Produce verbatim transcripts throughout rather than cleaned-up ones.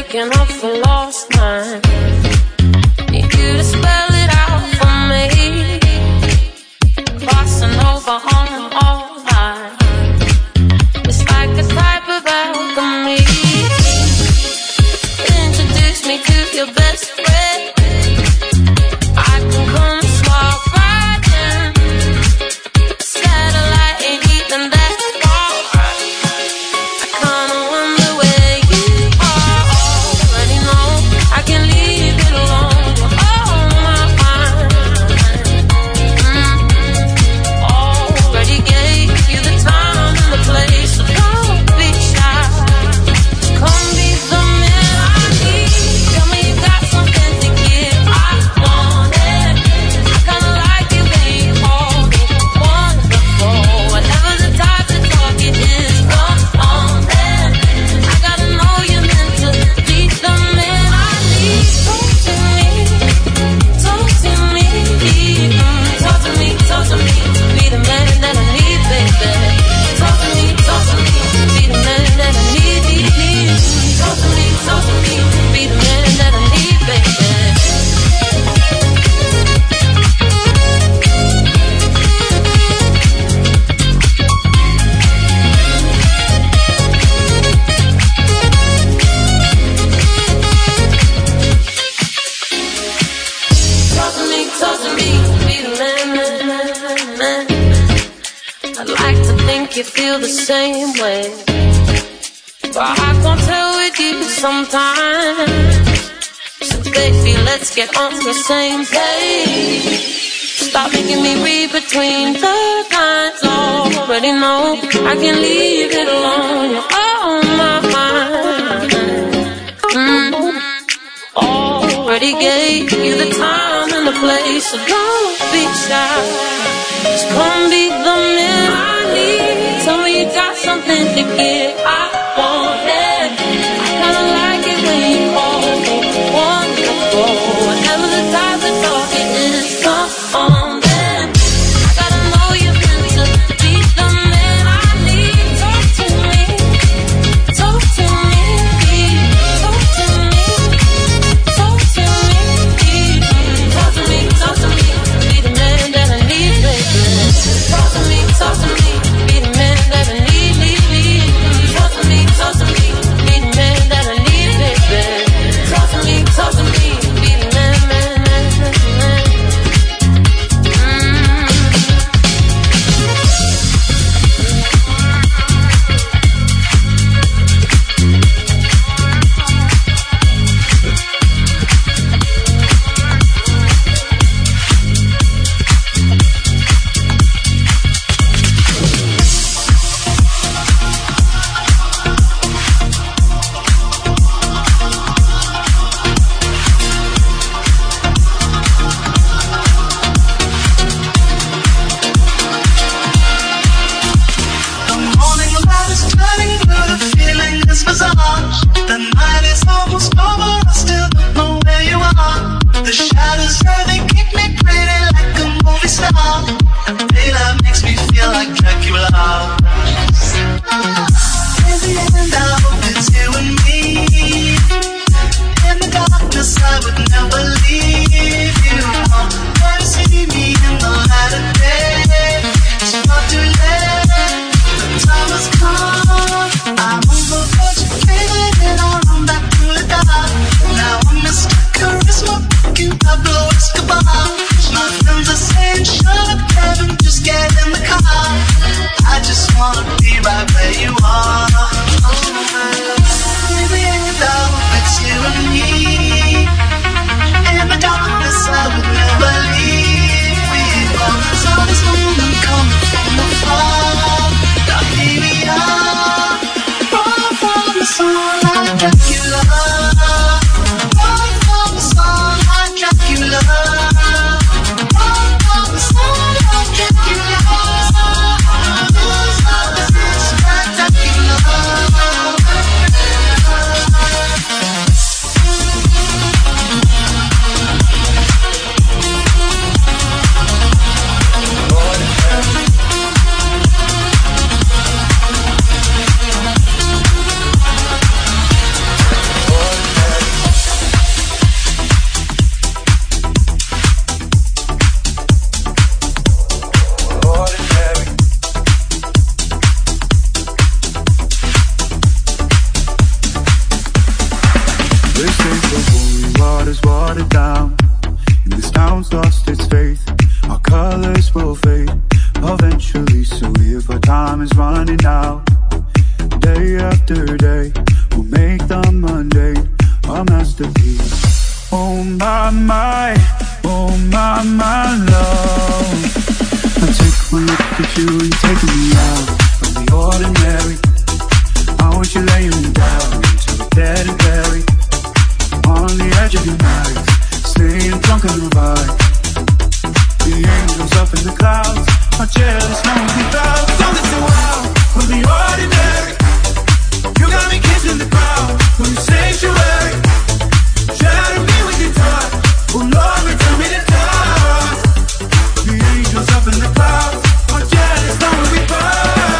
waking up for lost night. Need you to spell it out for me. Crossing over on all lines. It's like a type of alchemy. Introduce me to your best friend. I can come swap right in. Satellite ain't even that far. I kinda wonder where you are. Already know I can leave it alone. You're on my mind. Mm-hmm. Already gave you the time and the place, so don't be shy. Come be the man I need. Tell me you got something to give. I want it. I kinda like it when you hold it. Wonderful. Whatever the type of talk it is, come on then. I gotta know you're meant to be the man I need. Talk to me, talk to me, mm, talk to me, talk to me. Be the man that I need, baby. Talk to me, talk to me. Be the man that I need, need, need. Talk to me, talk to me. Be the man that I need, baby. Talk to me, talk to me, be the man, man, man, man. I'd like to think you feel the same way, but I can't tell with you sometimes. So baby, let's get on the same page. Stop making me read between the lines. Already know I can leave it alone. You're on my mind. Mm-hmm. Already gave you the time and the place, so don't be shy. Just come be the man I need. Tell me you got something to give. I want it. I kinda like it when you call me wonderful. Whatever the type of talk it is, come on then. I gotta know you're meant to be the man I need. Talk to me, talk to me, talk to me. Talk to me, talk to me, talk to me. Be the man that I need, baby. Talk to me, talk to me. Be the man that I need, need, need. Talk to me. They say the holy water's watered down, and this town's lost its faith. Our colors will fade eventually, so if our time is running out, day after day, we'll make the mundane a masterpiece. Oh my, my, oh my, my love, I take one look at you and you're taking me out of the ordinary. I want you laying me down until we're dead and buried on the edge of your night, staying drunk on the vibe. The angels up in the clouds are jealous, no one can bow. Something so wild from the ordinary. You got me kissing the ground from your sanctuary. Shadow me with your touch, oh Lord, return me to dust. The angels up in the clouds are jealous, no one can bow.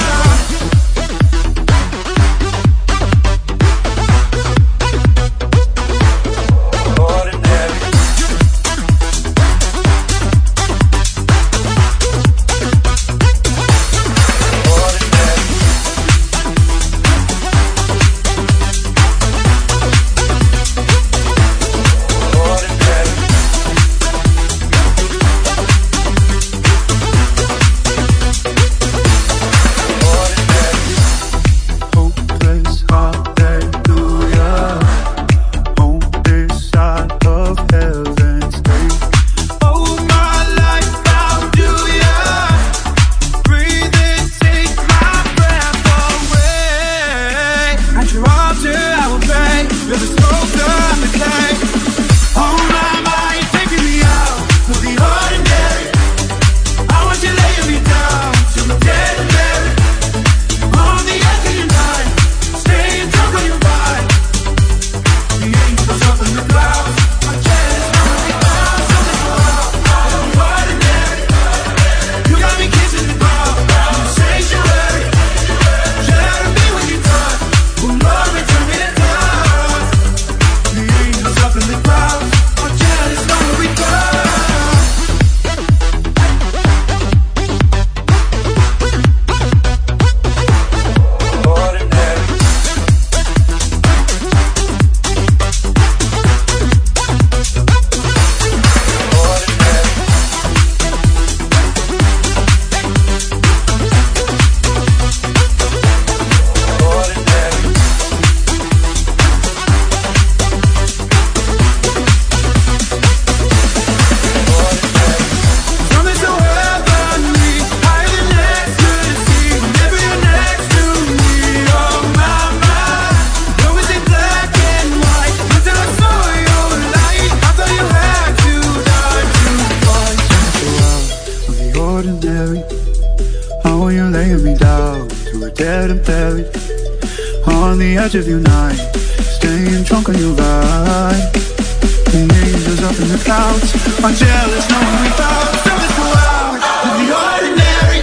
Of your night, staying drunk on your ride. The angels up in the clouds are jealous, knowing we found something so wild from the ordinary.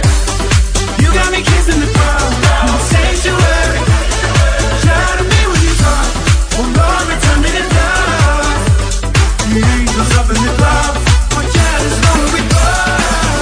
You got me kissing the ground in the sanctuary. Shadow me with your touch, oh Lord, return me to dust. The angels up in the clouds are jealous, knowing we found.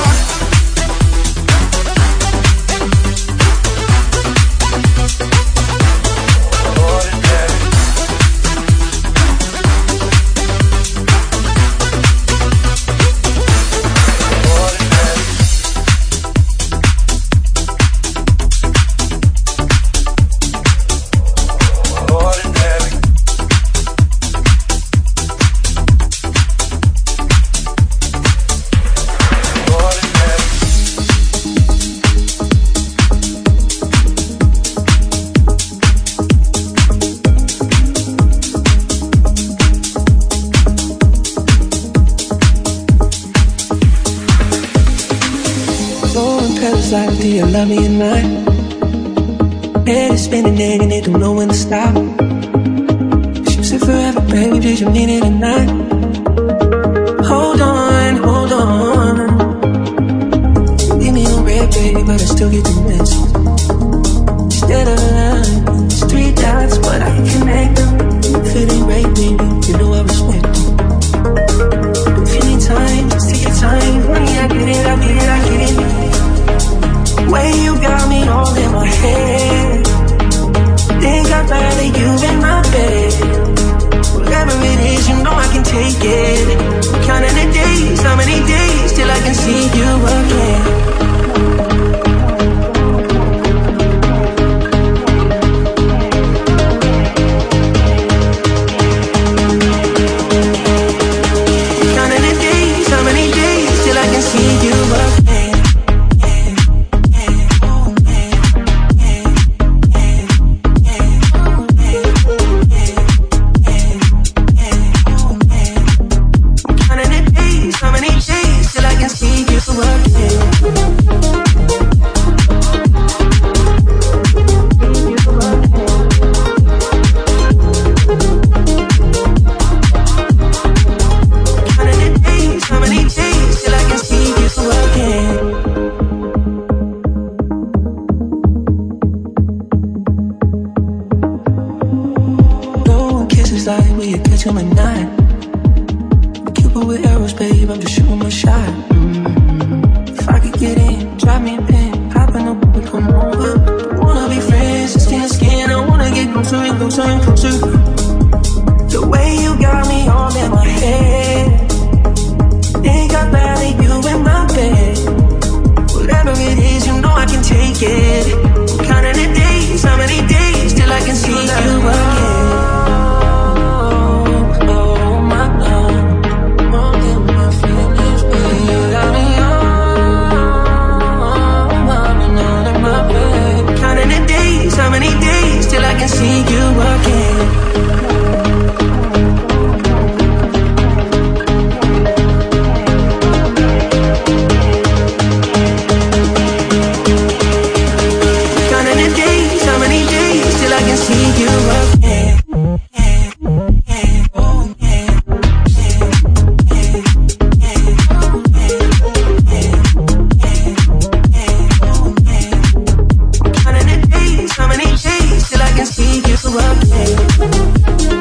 Do you love me at night? Head is spinning and it don't know when to stop. You say forever, baby, did you mean it or not? Hold on, hold on. Leave me on red, baby, but I still get the message. Instead of lines, three dots, but I can connect them. If it ain't right, baby, you know I respect them. If you need time, just take your time. Honey, I get it, I get it, I get it. Way you got me all in my head. Think I'd rather you in my bed. Well, days like we could catch him at night. Cupid with arrows, babe, I'm just shooting my shot. Mm-hmm. If I could get in, drop me a pin, hop in the boat, come over. Wanna be friends, skin to skin, I wanna get closer and closer and closer. The way you got me all in my head, think I'd rather you in my bed. Whatever it is, you know I can take it. I'm counting the days, how many days till I can see you again. Oh my love, more than my feelings, baby. You got me on, I'm all in my bed. Counting the days, how many days till I can see you again. See you again. How many days, how many days till I can see you again?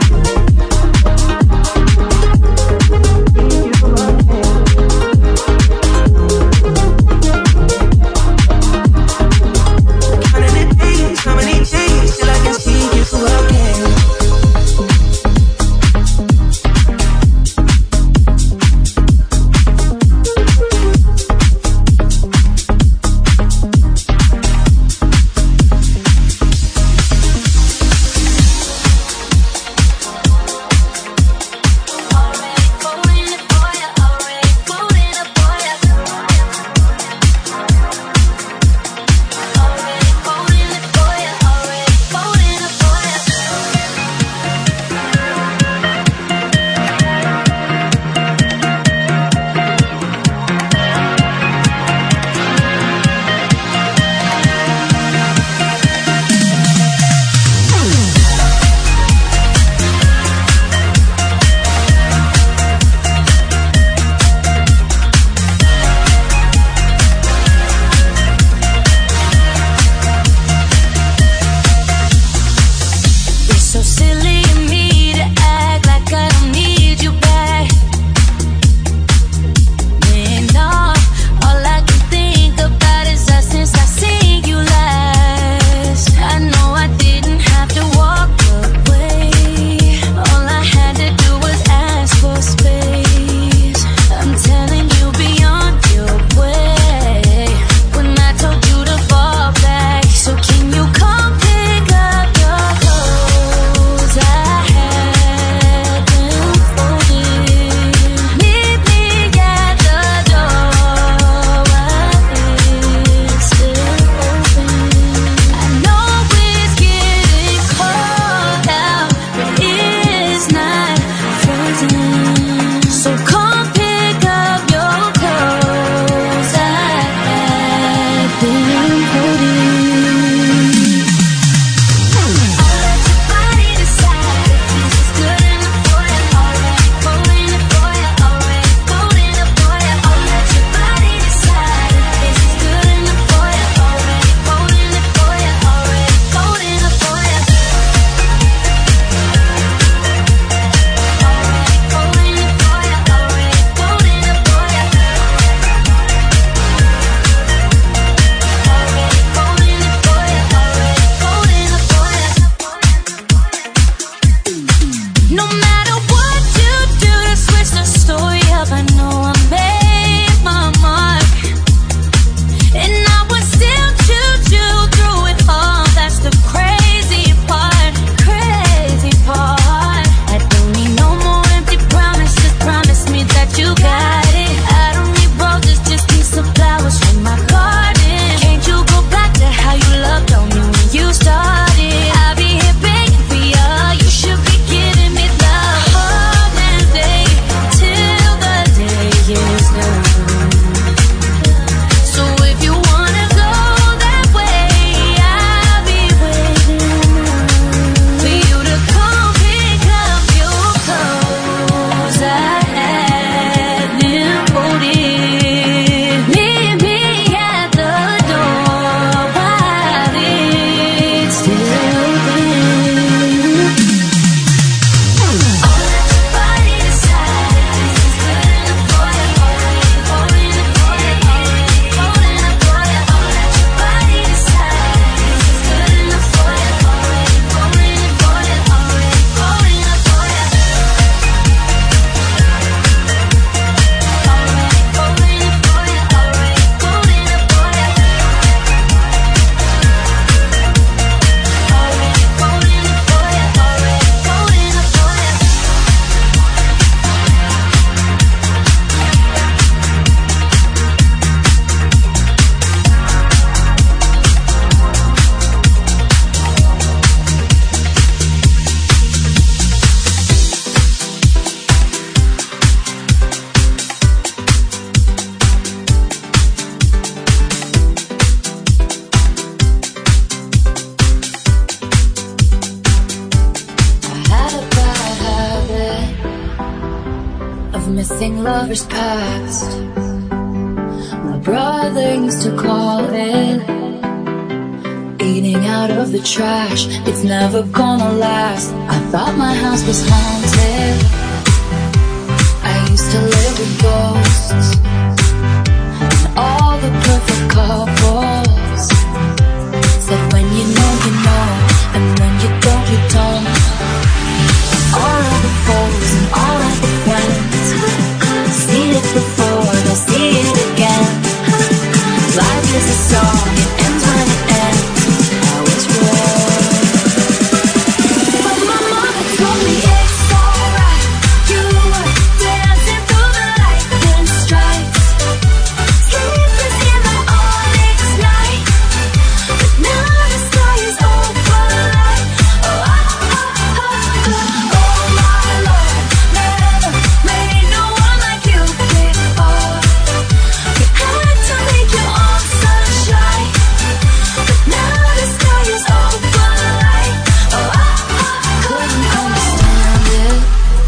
missing lovers past. My brother used to call it eating out of the trash. It's never gonna last. I thought my house was haunted. I used to live with ghosts and all the perfect couples. Said when you know, you know, and when you don't, you don't. All of the foes and all of the friends, seen it before, they'll see it again. Life is a song, it ends when it ends. How it's wrong. But my mama told me it's alright. You were dancing through the lightning strikes, sleepless in the onyx night. But now the sky is open light. Oh, oh, oh, oh, oh, oh my Lord, never made no one like you before. You had to make your own sunshine, but now the sky is open light. Oh, oh, oh, couldn't understand it,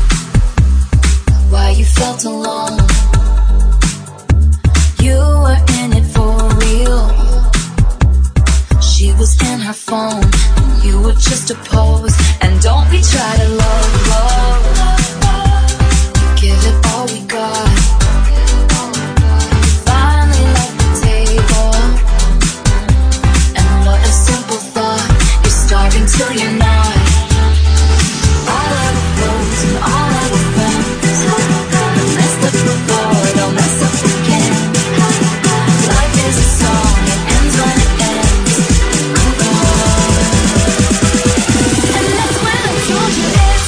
why you felt alone. You were in it for real. She was in her phone, and you were just a pose. And don't we try to love, love, we give it all we got. Finally left the table, and what a simple thought. You're starving till you're not. All of the foes and all of the friends, they messed up before, they'll mess up again. Life is a song, it ends when it ends. I'm gone. And that's when I told you it's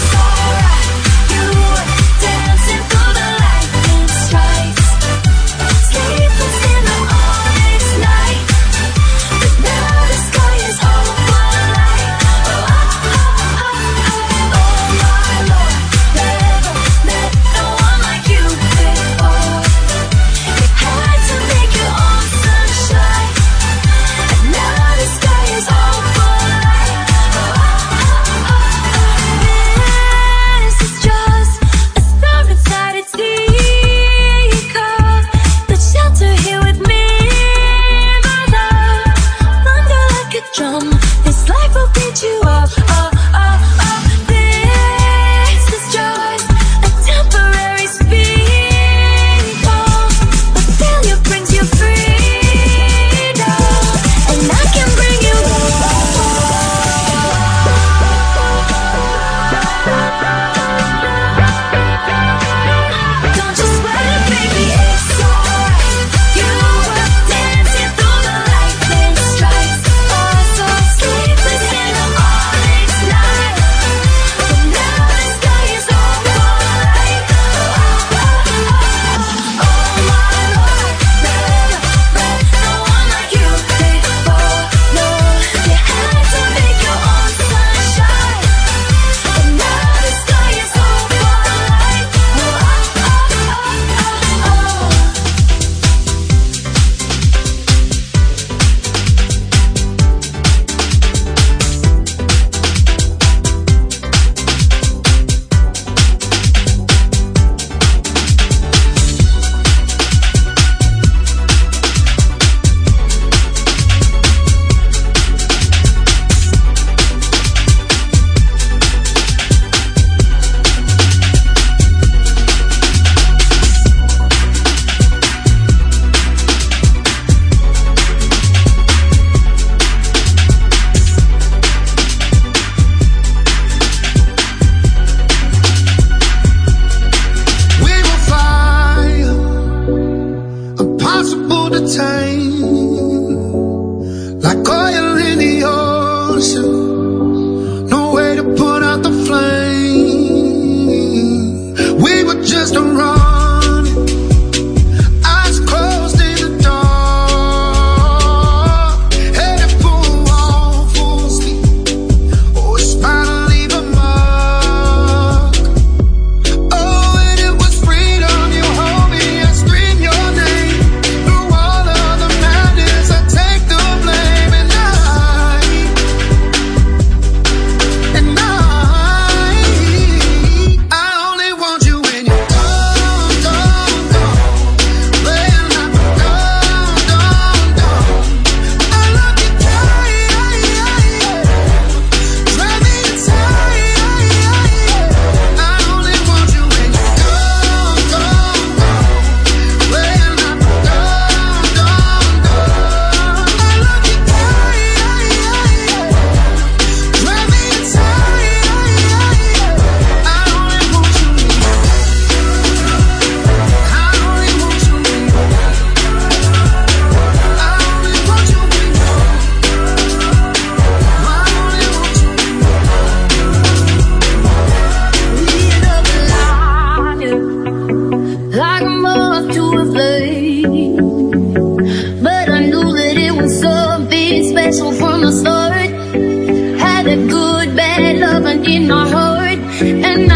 and